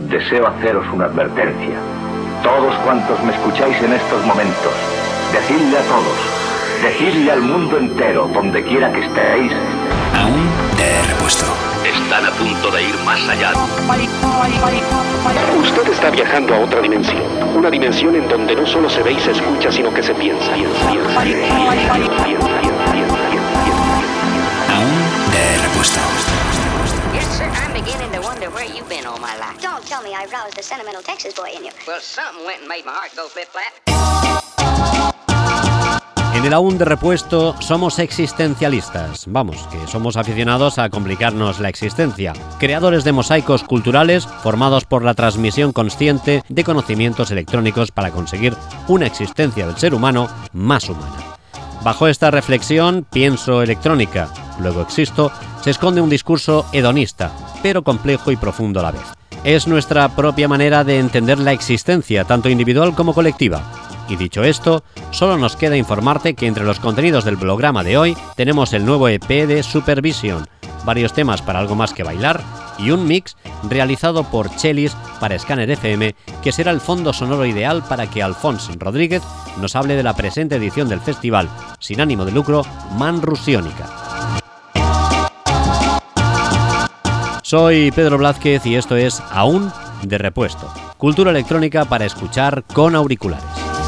deseo haceros una advertencia. Todos cuantos me escucháis en estos momentos, decidle a todos, decidle al mundo entero, donde quiera que estéis. Aún de repuesto. Están a punto de ir más allá. Usted está viajando a otra dimensión. Una dimensión en donde no solo se ve y se escucha, sino que se piensa. Aún de repuesto. Yes, sir, I'm beginning to wonder where you've been all my life. Don't tell me I roused the sentimental Texas boy in you. Well, something went and made my heart go flip-flap. En el Aún de repuesto somos existencialistas, vamos, que somos aficionados a complicarnos la existencia, creadores de mosaicos culturales formados por la transmisión consciente de conocimientos electrónicos para conseguir una existencia del ser humano más humana. Bajo esta reflexión, pienso electrónica, luego existo, se esconde un discurso hedonista, pero complejo y profundo a la vez. Es nuestra propia manera de entender la existencia, tanto individual como colectiva. Y dicho esto, solo nos queda informarte que entre los contenidos del programa de hoy tenemos el nuevo EP de Supervision, varios temas para algo más que bailar y un mix realizado por Chelis para Scanner FM, que será el fondo sonoro ideal para que Alfons Rodríguez nos hable de la presente edición del festival, sin ánimo de lucro, Manrusiónica. Soy Pedro Blázquez y esto es Aún de repuesto, cultura electrónica para escuchar con auriculares.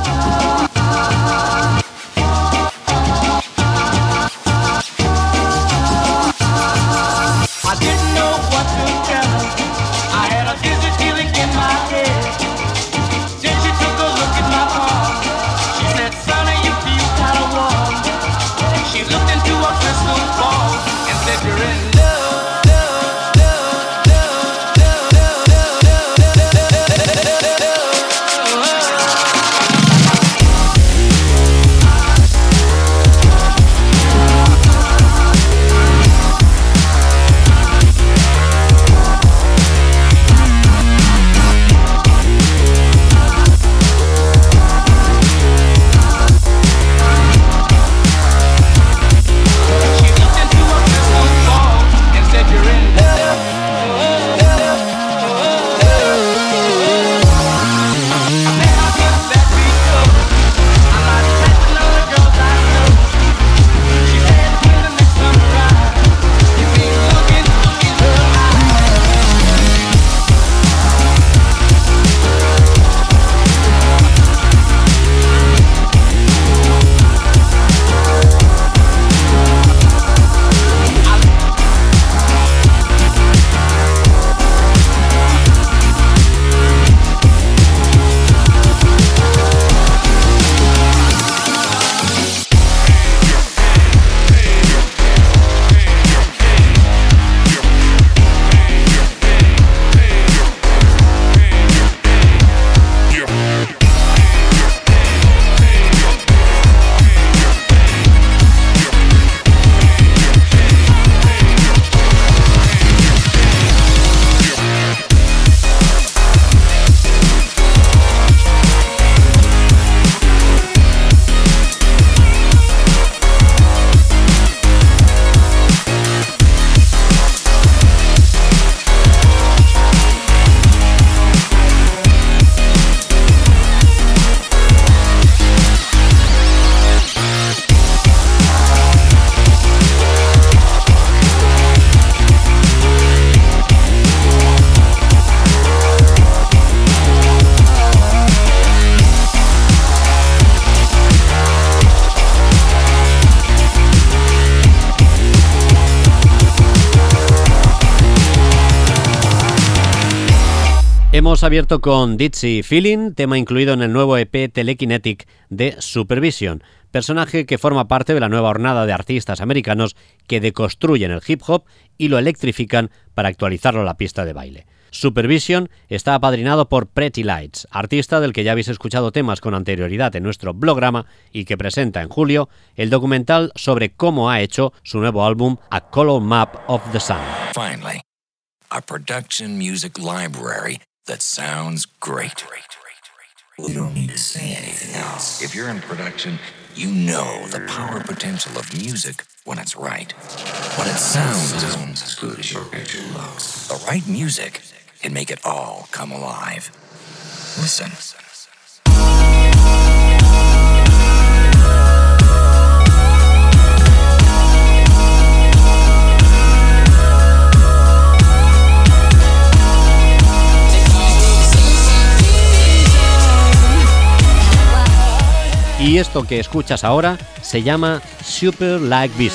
Hemos abierto con Dizzy Feeling, tema incluido en el nuevo EP Telekinetic de Supervision, personaje que forma parte de la nueva hornada de artistas americanos que deconstruyen el hip hop y lo electrifican para actualizarlo a la pista de baile. Supervision está apadrinado por Pretty Lights, artista del que ya habéis escuchado temas con anterioridad en nuestro programa y que presenta en julio el documental sobre cómo ha hecho su nuevo álbum A Color Map of the Sun. Finally, a production music library that sounds great. You don't need to say anything else. If you're in production, you know the power potential of music when it's right. When it sounds as good as your picture looks. The right music and make it all come alive. Listen. Y esto que escuchas ahora se llama Super Like Busy.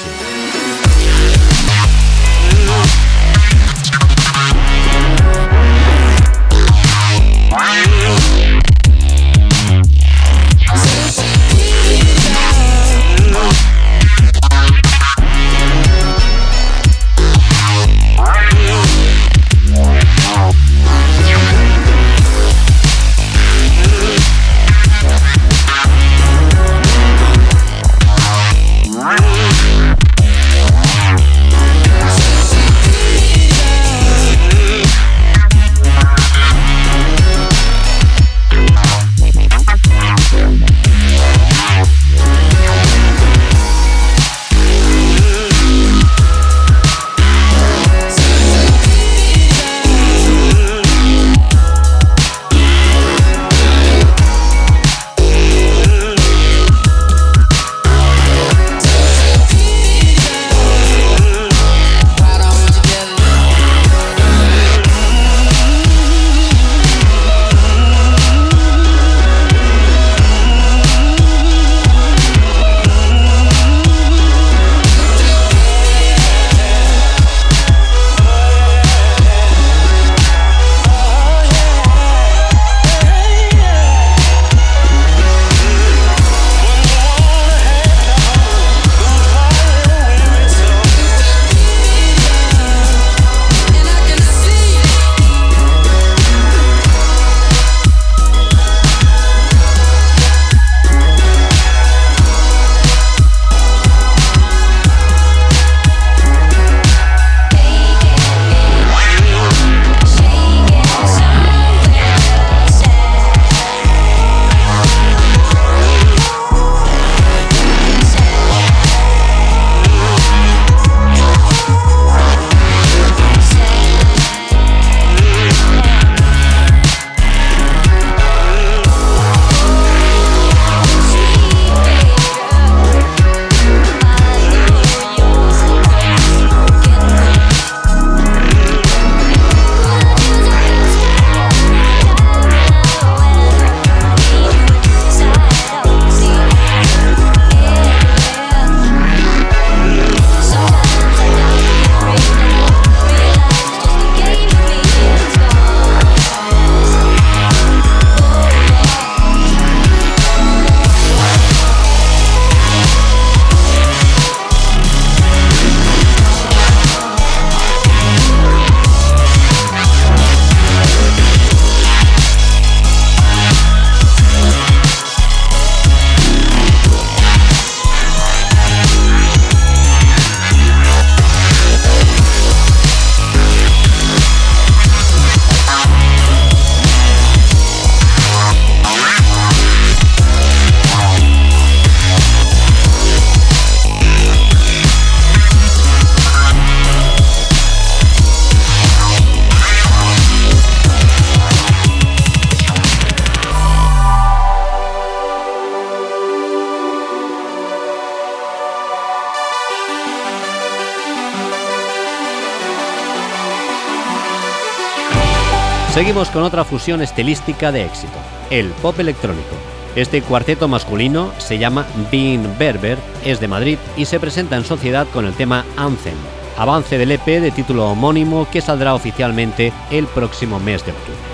Seguimos con otra fusión estilística de éxito, el pop electrónico. Este cuarteto masculino se llama Being Berber, es de Madrid y se presenta en sociedad con el tema Anthem, avance del EP de título homónimo que saldrá oficialmente el próximo mes de octubre.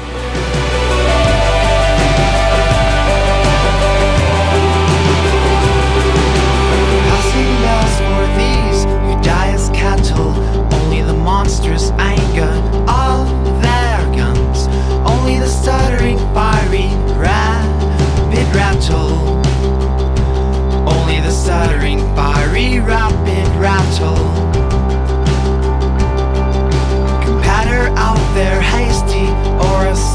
Competitor out there hasty or a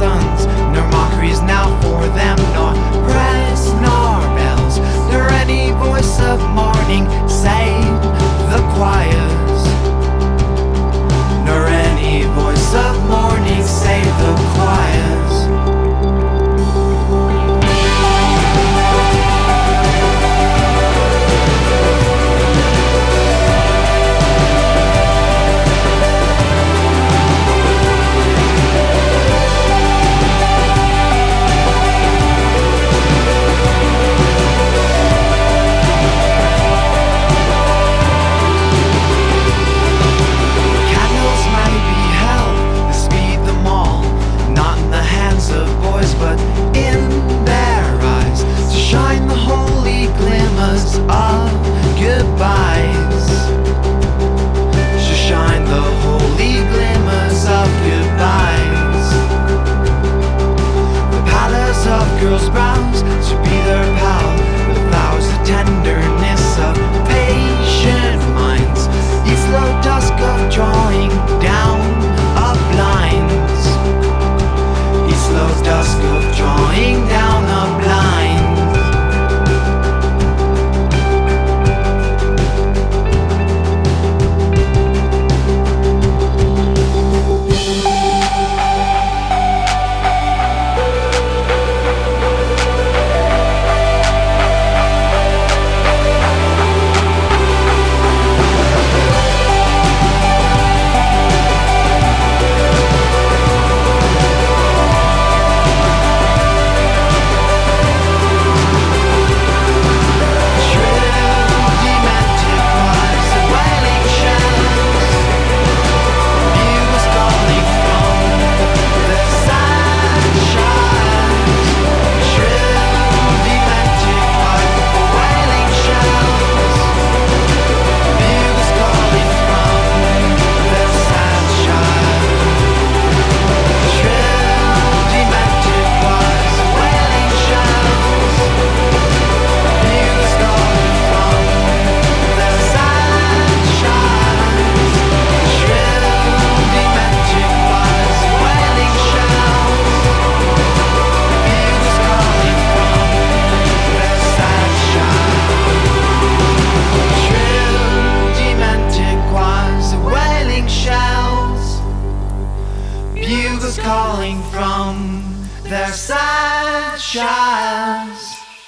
bugles calling from their sad shires.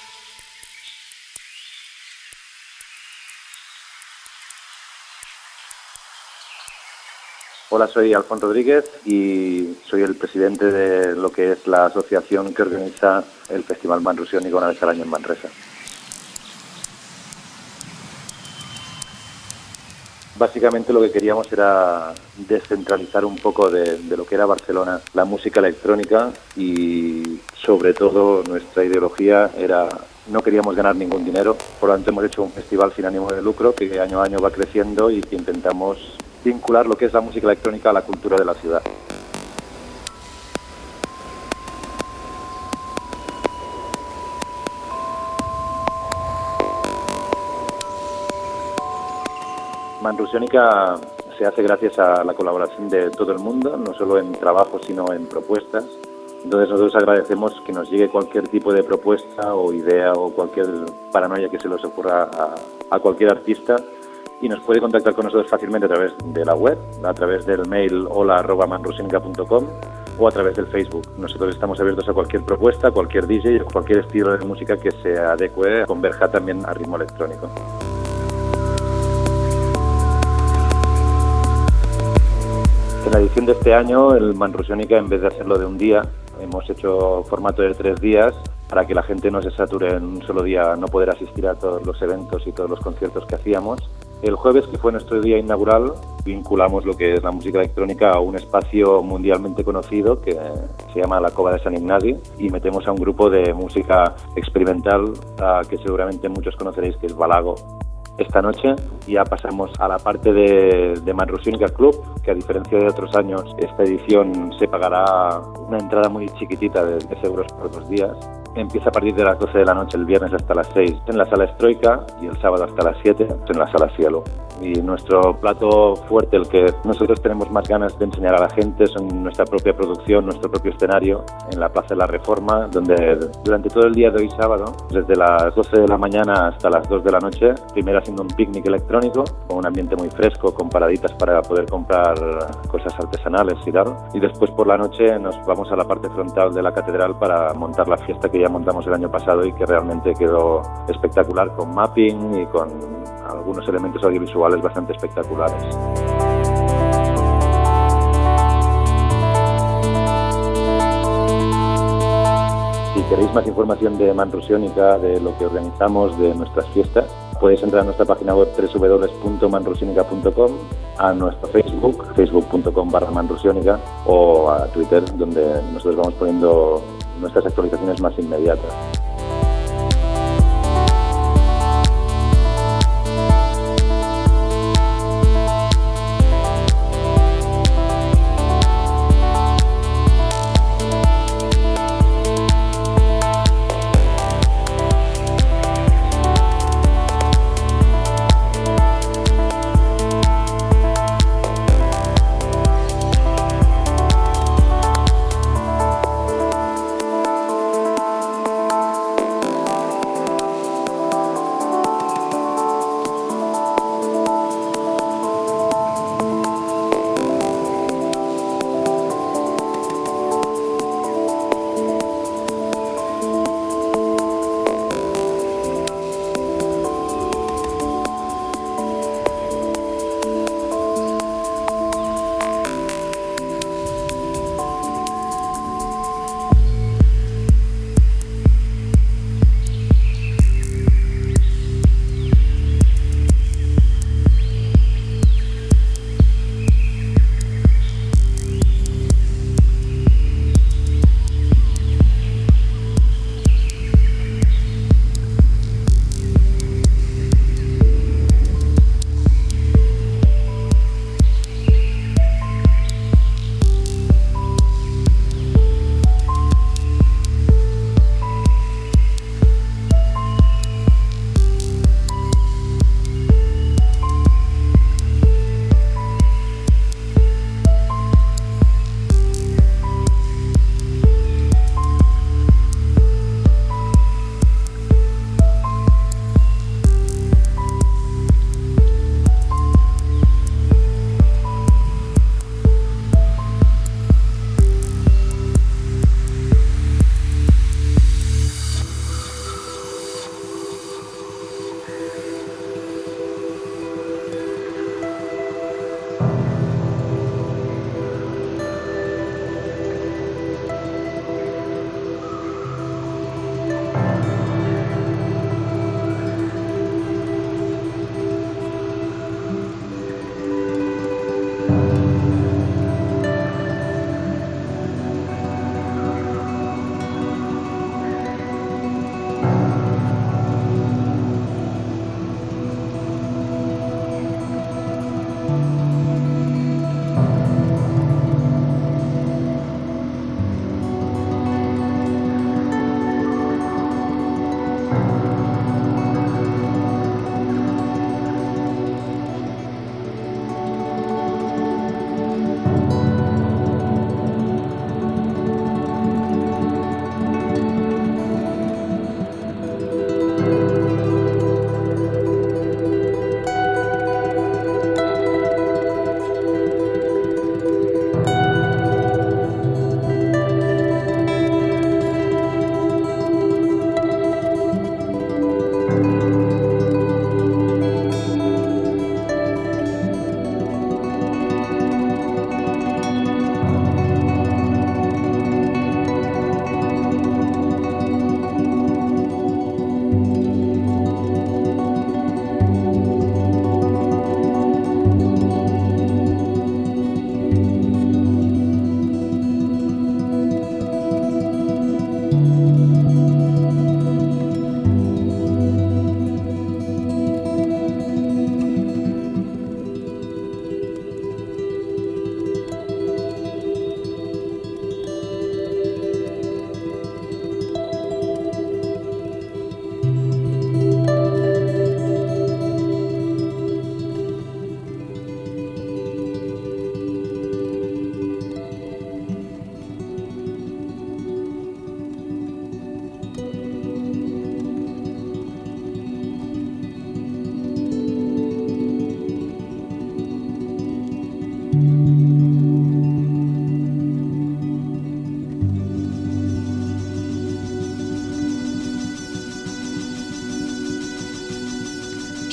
Hola, soy Alfon Rodríguez y soy el presidente de lo que es la asociación que organiza el Festival Manrusiónico una vez al año en Manresa. Básicamente lo que queríamos era descentralizar un poco de lo que era Barcelona, la música electrónica, y sobre todo nuestra ideología era no queríamos ganar ningún dinero, por lo tanto hemos hecho un festival sin ánimo de lucro que año a año va creciendo y que intentamos vincular lo que es la música electrónica a la cultura de la ciudad. Manrusiónica se hace gracias a la colaboración de todo el mundo, no solo en trabajo sino en propuestas. Entonces nosotros agradecemos que nos llegue cualquier tipo de propuesta o idea o cualquier paranoia que se les ocurra a cualquier artista, y nos puede contactar con nosotros fácilmente a través de la web, a través del mail hola@manrusionica.com o a través del Facebook. Nosotros estamos abiertos a cualquier propuesta, cualquier DJ, cualquier estilo de música que se adecue, converja también a ritmo electrónico. En la edición de este año, el Manrusiónica, en vez de hacerlo de un día, hemos hecho formato de 3 días para que la gente no se sature en un solo día, no poder asistir a todos los eventos y todos los conciertos que hacíamos. El jueves, que fue nuestro día inaugural, vinculamos lo que es la música electrónica a un espacio mundialmente conocido que se llama la Cova de San Ignasi, y metemos a un grupo de música experimental que seguramente muchos conoceréis, que es Balago. Esta noche ya pasamos a la parte de Manrusiónica Club, que a diferencia de otros años, esta edición se pagará una entrada muy chiquitita de 10 euros por 2 días. Empieza a partir de las 12 de la noche, el viernes hasta las 6 en la sala Estroika y el sábado hasta las 7 en la sala Cielo. Y nuestro plato fuerte, el que nosotros tenemos más ganas de enseñar a la gente, son nuestra propia producción, nuestro propio escenario en la Plaza de la Reforma, donde durante todo el día de hoy sábado, desde las 12 de la mañana hasta las 2 de la noche, primero haciendo un picnic electrónico con un ambiente muy fresco, con paraditas para poder comprar cosas artesanales y tal, y después por la noche nos vamos a la parte frontal de la catedral para montar la fiesta que ya montamos el año pasado y que realmente quedó espectacular, con mapping y con algunos elementos audiovisuales bastante espectaculares. Si queréis más información de Manrusiónica, de lo que organizamos, de nuestras fiestas, podéis entrar a nuestra página web www.manrusionica.com, a nuestro Facebook, facebook.com/manrusiónica, o a Twitter, donde nosotros vamos poniendo nuestras actualizaciones más inmediatas.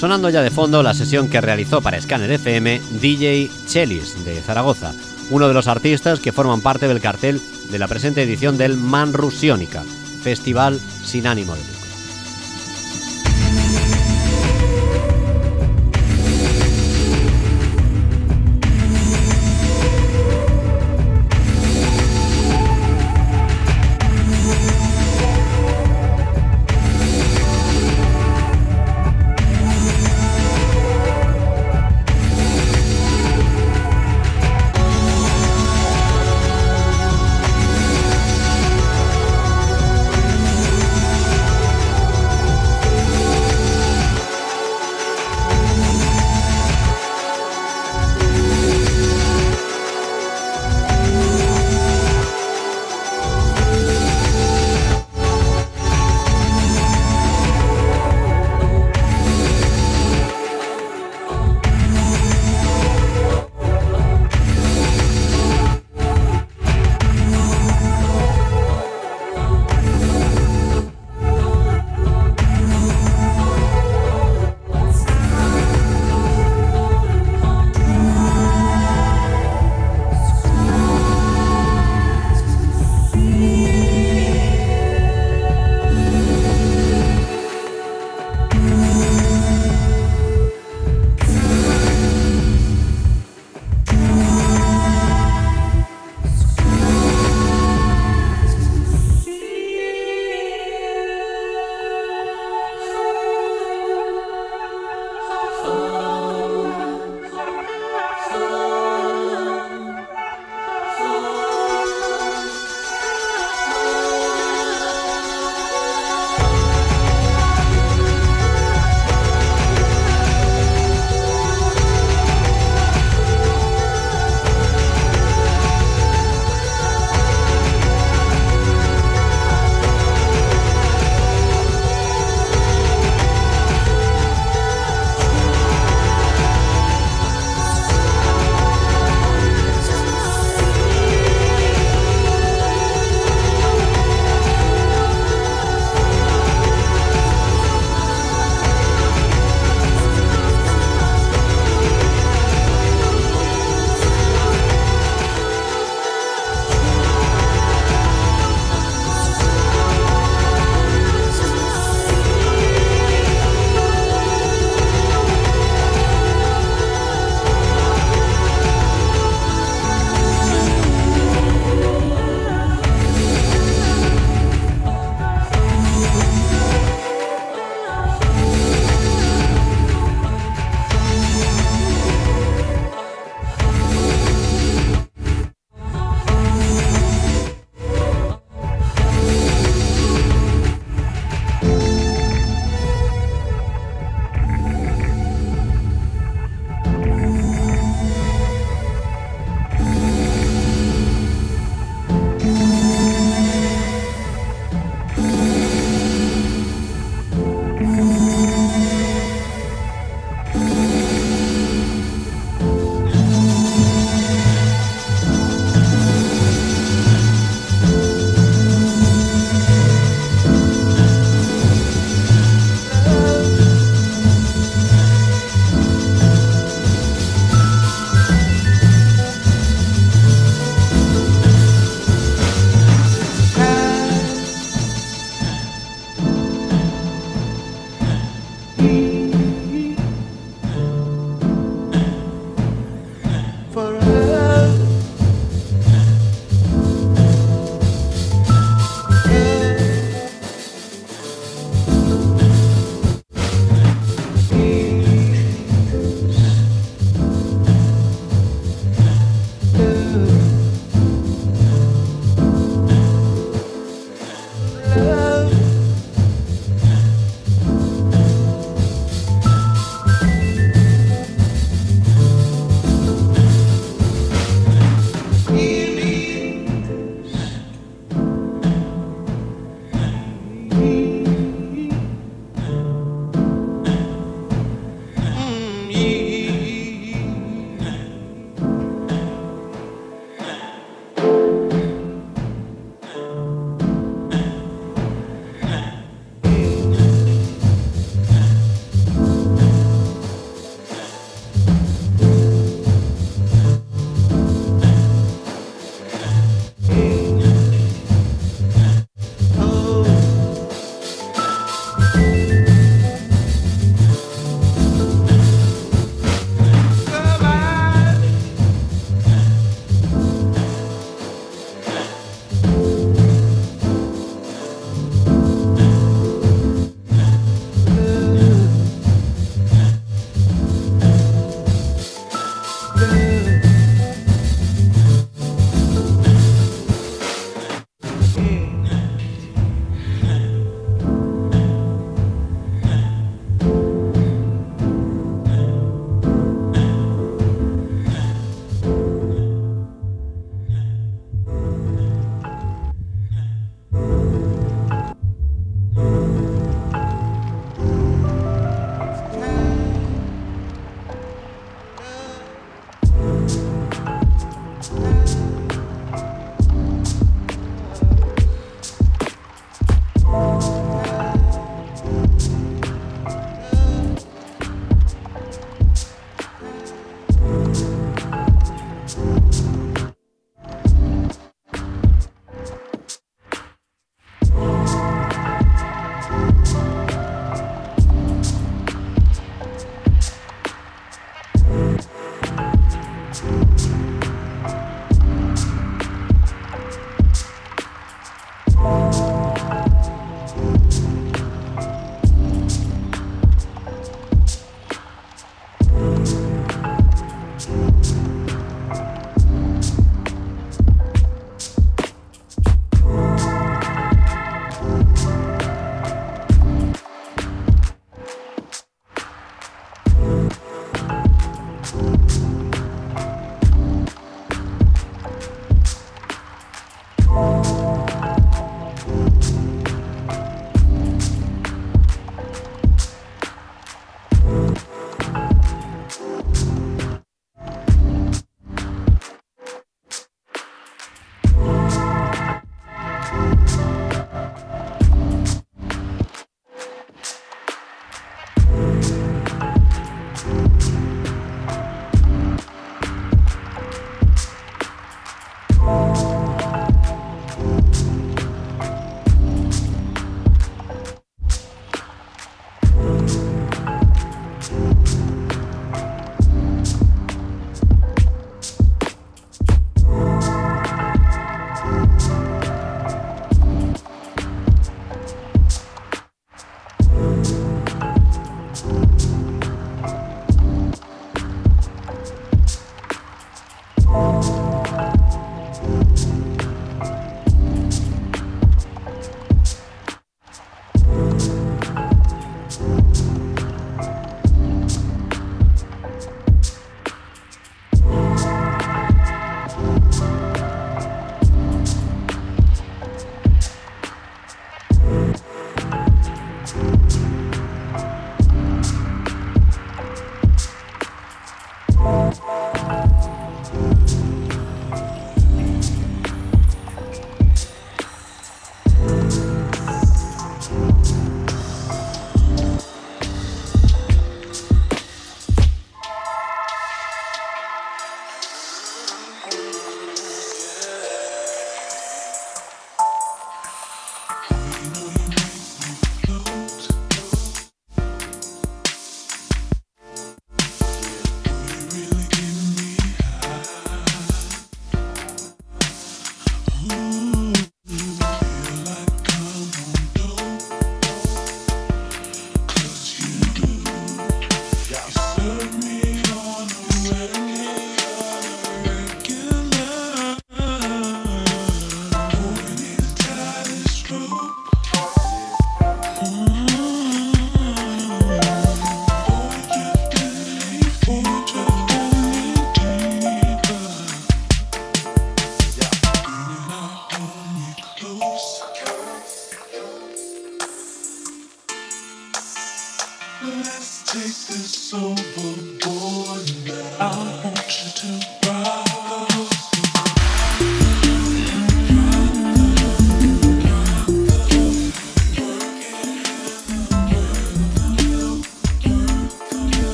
Sonando ya de fondo la sesión que realizó para Scanner FM DJ Chelis de Zaragoza, uno de los artistas que forman parte del cartel de la presente edición del Manrusionica, festival sin ánimo de lucro.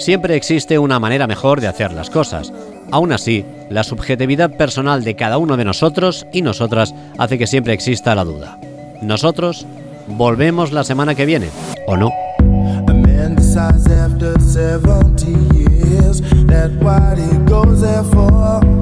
Siempre existe una manera mejor de hacer las cosas. Aún así, la subjetividad personal de cada uno de nosotros y nosotras hace que siempre exista la duda. Nosotros volvemos la semana que viene, ¿o no? A man decides after 70 years that what he goes there for